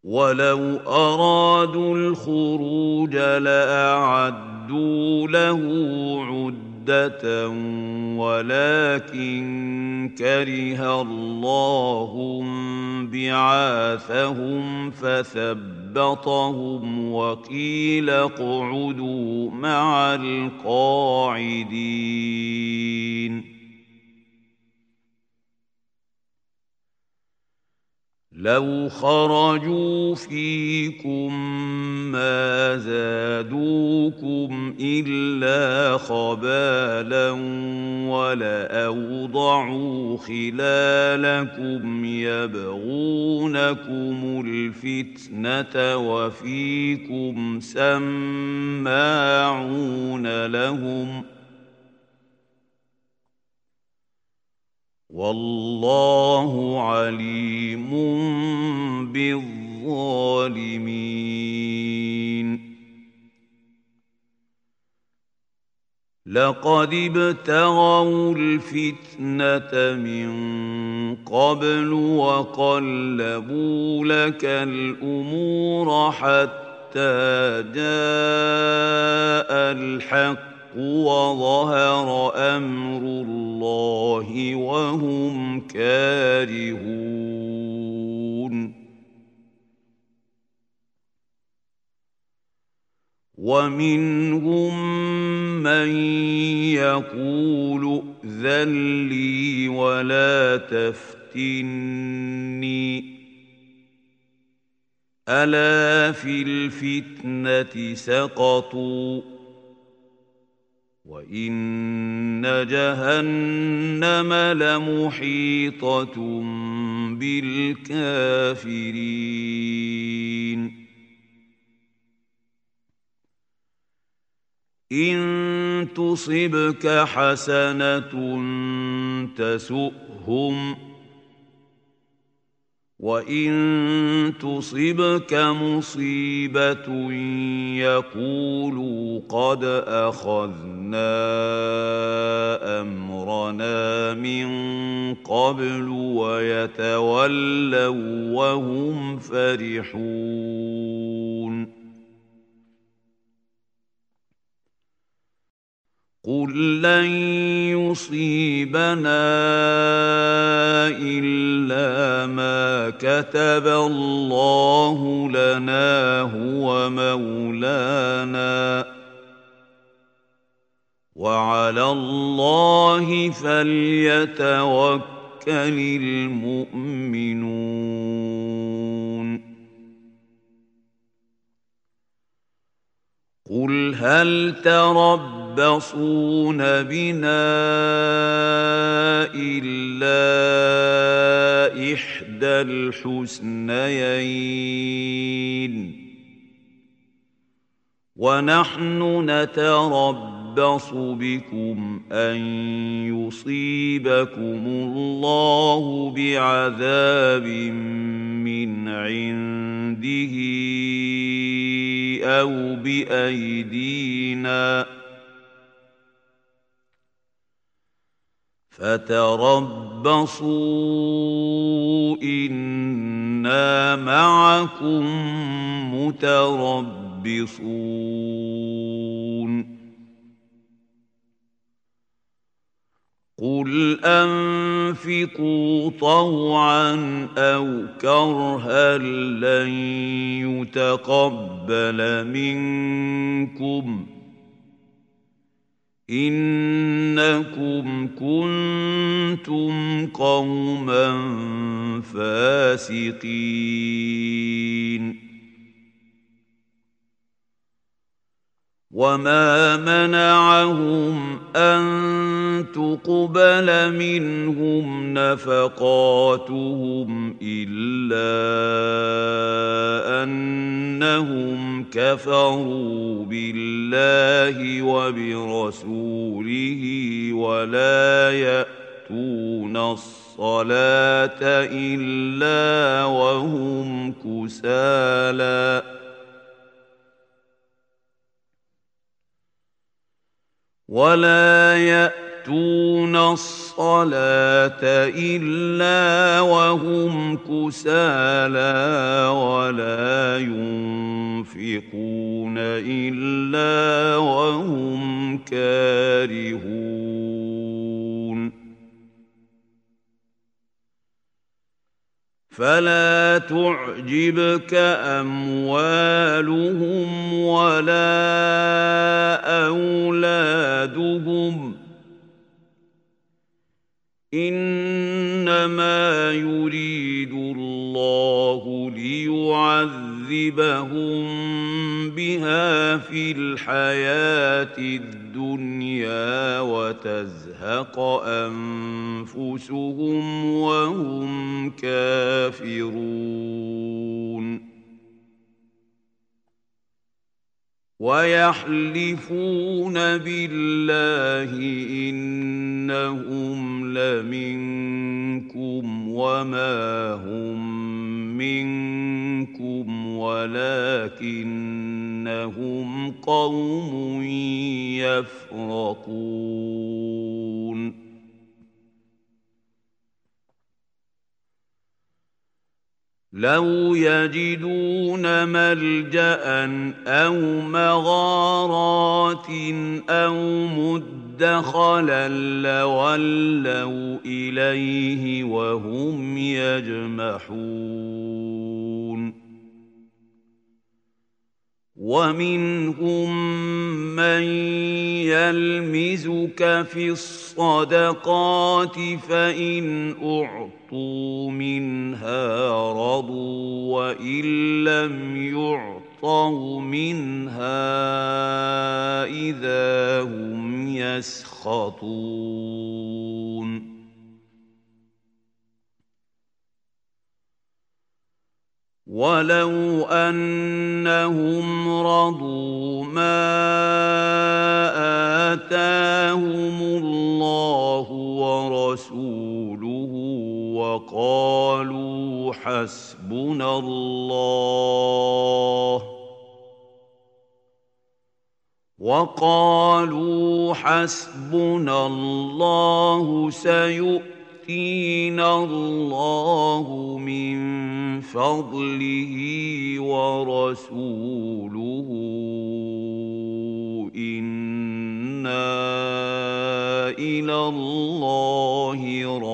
ولو أرادوا الخروج لأعدوا له عدة ولكن كره الله بعاثهم فثبطهم وقيل اقعدوا مع القاعدين. لو خرجوا فيكم ما زادوكم إلا خبالا ولأوضعوا خلالكم يبغونكم الفتنة وفيكم سماعون لهم والله عليم بالظالمين. لقد ابتغوا الفتنة من قبل وقلبوا لك الأمور حتى جاء الحق وظهر أمر الله وهم كارهون. ومنهم من يقول ائذن لي ولا تفتني ألا في الفتنة سقطوا وإن جهنم لمحيطة بالكافرين. إن تصبك حسنة تسؤهم وإن تصبك مصيبة يقولوا قد أخذنا أمرنا من قبل ويتولوا وهم فرحون. قل لن يصيبنا إلا ما كتب الله لنا هو مولانا وعلى الله فليتوكل المؤمنون. قل هل تربصون بنا إلا إحدى الحسنيين ونحن نتربص بكم أن يصيبكم الله بعذاب من عنده أو بأيدينا فتربصوا إنا معكم متربصون. قل أنفقوا طوعا أو كرها لن يتقبل منكم إنكم كنتم قوما فاسقين. وما منعهم أن تقبل منهم نفقاتهم إلا أنهم كفروا بالله وبرسوله ولا يأتون الصلاة إلا وهم كسالى ولا يأتون يأتون الصلاة إلا وهم كسالى ولا ينفقون إلا وهم كارهون فلا تعجبك أموالهم ولا أولادهم إنما يريد الله ليعذبهم بها في الحياة الدنيا وتزهق أنفسهم وهم كافرون ويحلفون بالله إنهم لمنكم وما هم منكم ولكنهم قوم يفرقون لو يجدون ملجأ أو مغارات أو مدخلا لولوا إليه وهم يجمحون ومنهم من يلمزك في الصدقات فإن أعطوا منها رضوا وإن لم يعطوا منها إذا هم يسخطون ولو أنهم رضوا ما آتاهم الله ورسوله وقالوا حسبنا الله سيؤتينا الله من فضله ورسوله إنا إلى الله